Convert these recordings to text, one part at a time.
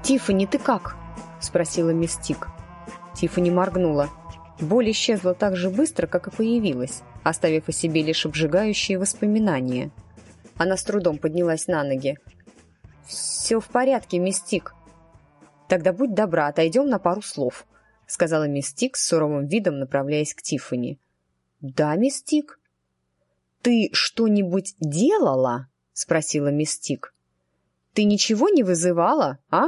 «Тиффани, ты как?» — спросила мисс Тик. Тиффани моргнула. Боль исчезла так же быстро, как и появилась, оставив о себе лишь обжигающие воспоминания. Она с трудом поднялась на ноги. «Все в порядке, мисс Тик». «Тогда будь добра, отойдем на пару слов», — сказала мисс Тик с суровым видом, направляясь к Тиффани. «Да, мисс Тик». «Ты что-нибудь делала?» — спросила мисс Тик. «Ты ничего не вызывала, а?»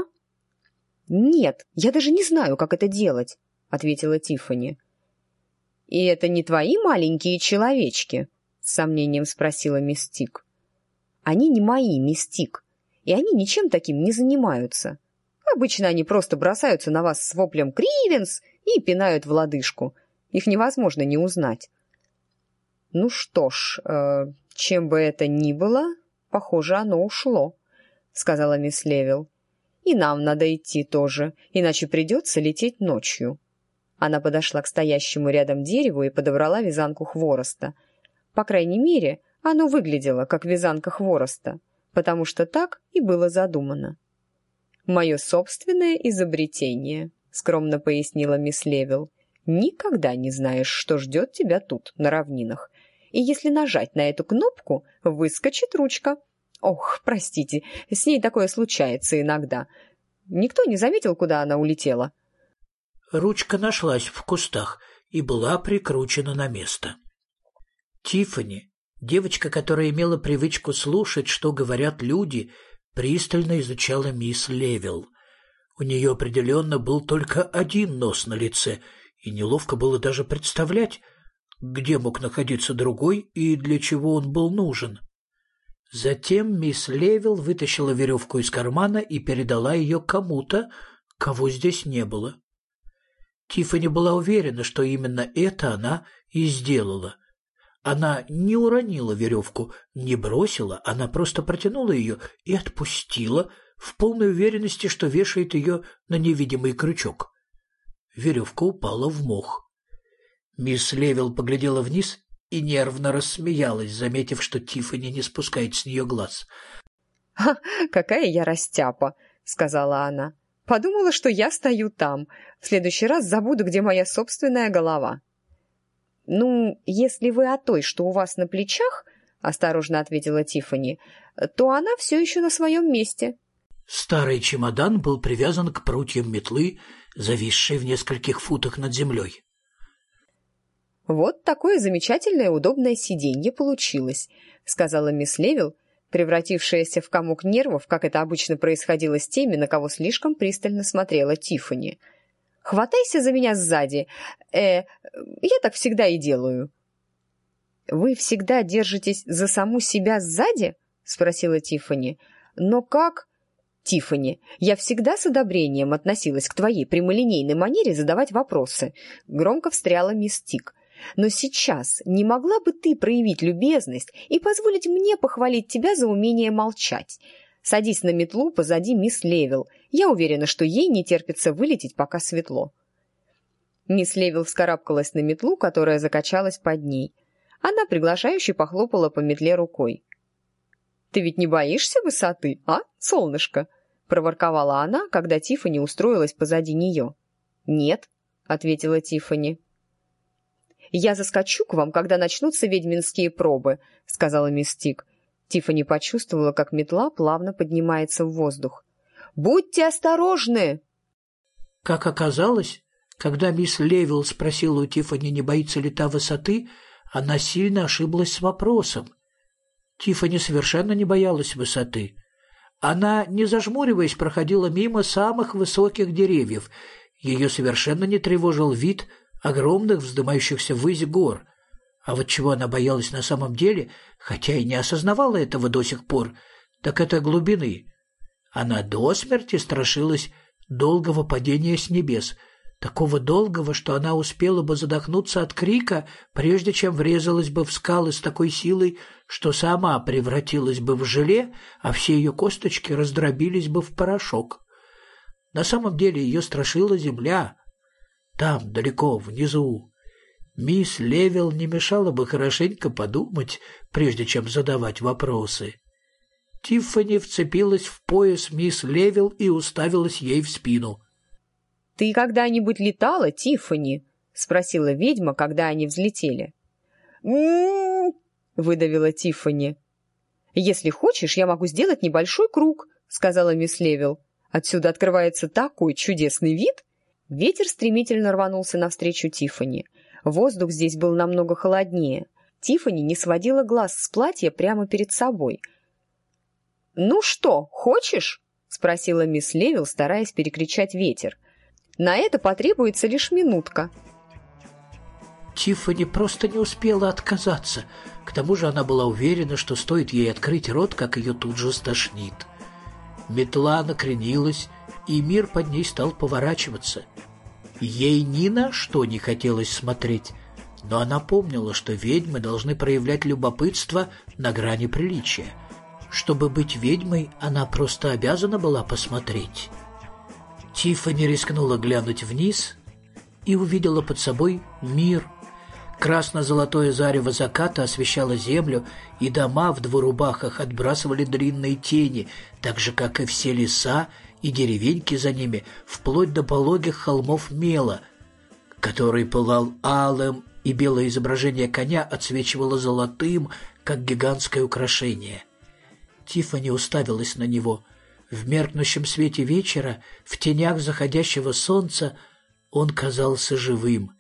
«Нет, я даже не знаю, как это делать», — ответила Тиффани. «И это не твои маленькие человечки?» — с сомнением спросила мисс Тик. «Они не мои, мисс Тик, и они ничем таким не занимаются. Обычно они просто бросаются на вас с воплем «Кривенс» и пинают в лодыжку. Их невозможно не узнать». «Ну что ж, чем бы это ни было, похоже, оно ушло», — сказала мисс Левил. «И нам надо идти тоже, иначе придется лететь ночью». Она подошла к стоящему рядом дереву и подобрала вязанку хвороста. По крайней мере, оно выглядело как вязанка хвороста, потому что так и было задумано. «Мое собственное изобретение», — скромно пояснила мисс Левил. «Никогда не знаешь, что ждет тебя тут, на равнинах. И если нажать на эту кнопку, выскочит ручка. Ох, простите, с ней такое случается иногда. Никто не заметил, куда она улетела?» Ручка нашлась в кустах и была прикручена на место. Тиффани, девочка, которая имела привычку слушать, что говорят люди, пристально изучала мисс Левил. У нее определенно был только один нос на лице, и неловко было даже представлять, где мог находиться другой и для чего он был нужен. Затем мисс Левил вытащила веревку из кармана и передала ее кому-то, кого здесь не было. Тиффани была уверена, что именно это она и сделала. Она не уронила веревку, не бросила, она просто протянула ее и отпустила, в полной уверенности, что вешает ее на невидимый крючок. Веревка упала в мох. Мисс Левил поглядела вниз и нервно рассмеялась, заметив, что Тиффани не спускает с нее глаз. «Какая я растяпа!» — сказала она. «Подумала, что я стою там. В следующий раз забуду, где моя собственная голова». «Ну, если вы о той, что у вас на плечах, — осторожно ответила Тиффани, — то она все еще на своем месте». Старый чемодан был привязан к прутьям метлы, зависшей в нескольких футах над землей. «Вот такое замечательное удобное сиденье получилось», — сказала мисс Левил, превратившаяся в комок нервов, как это обычно происходило с теми, на кого слишком пристально смотрела Тиффани. «Хватайся за меня сзади. Я так всегда и делаю». «Вы всегда держитесь за саму себя сзади?» — спросила Тиффани. «Но как...» «Тиффани, я всегда с одобрением относилась к твоей прямолинейной манере задавать вопросы», — громко встряла мисс Тик. «Но сейчас не могла бы ты проявить любезность и позволить мне похвалить тебя за умение молчать? Садись на метлу позади мисс Левил. Я уверена, что ей не терпится вылететь, пока светло». Мисс Левил вскарабкалась на метлу, которая закачалась под ней. Она приглашающе похлопала по метле рукой. «Ты ведь не боишься высоты, а, солнышко?» — проворковала она, когда Тиффани устроилась позади нее. «Нет», — ответила Тиффани. «Я заскочу к вам, когда начнутся ведьминские пробы», — сказала мисс Тик. Тиффани почувствовала, как метла плавно поднимается в воздух. «Будьте осторожны!» Как оказалось, когда мисс Левил спросила у Тиффани, не боится ли та высоты, она сильно ошиблась с вопросом. Тиффани совершенно не боялась высоты. Она, не зажмуриваясь, проходила мимо самых высоких деревьев. Ее совершенно не тревожил вид огромных вздымающихся ввысь гор. А вот чего она боялась на самом деле, хотя и не осознавала этого до сих пор, так это глубины. Она до смерти страшилась долгого падения с небес, такого долгого, что она успела бы задохнуться от крика, прежде чем врезалась бы в скалы с такой силой, что сама превратилась бы в желе, а все ее косточки раздробились бы в порошок. На самом деле ее страшила земля. Там, далеко, внизу. Мисс Левил не мешало бы хорошенько подумать, прежде чем задавать вопросы. Тиффани вцепилась в пояс мисс Левил и уставилась ей в спину. «Ты когда-нибудь летала, Тиффани?» — спросила ведьма, когда они взлетели. «М-м-м!» — выдавила Тиффани. «Если хочешь, я могу сделать небольшой круг», — сказала мисс Левил. «Отсюда открывается такой чудесный вид!» Ветер стремительно рванулся навстречу Тиффани. Воздух здесь был намного холоднее. Тиффани не сводила глаз с платья прямо перед собой. «Ну что, хочешь?» — спросила мисс Левил, стараясь перекричать ветер. «На это потребуется лишь минутка». Тиффани просто не успела отказаться. К тому же она была уверена, что стоит ей открыть рот, как ее тут же стошнит. Метла накренилась, и мир под ней стал поворачиваться. Ей ни на что не хотелось смотреть, но она помнила, что ведьмы должны проявлять любопытство на грани приличия. Чтобы быть ведьмой, она просто обязана была посмотреть. Тиффани рискнула глянуть вниз и увидела под собой мир. Красно-золотое зарево заката освещало землю, и дома в двурубахах отбрасывали длинные тени, так же, как и все леса и деревеньки за ними, вплоть до пологих холмов Мела, который пылал алым, и белое изображение коня отсвечивало золотым, как гигантское украшение. Тиффани уставилась на него. В меркнущем свете вечера, в тенях заходящего солнца, он казался живым.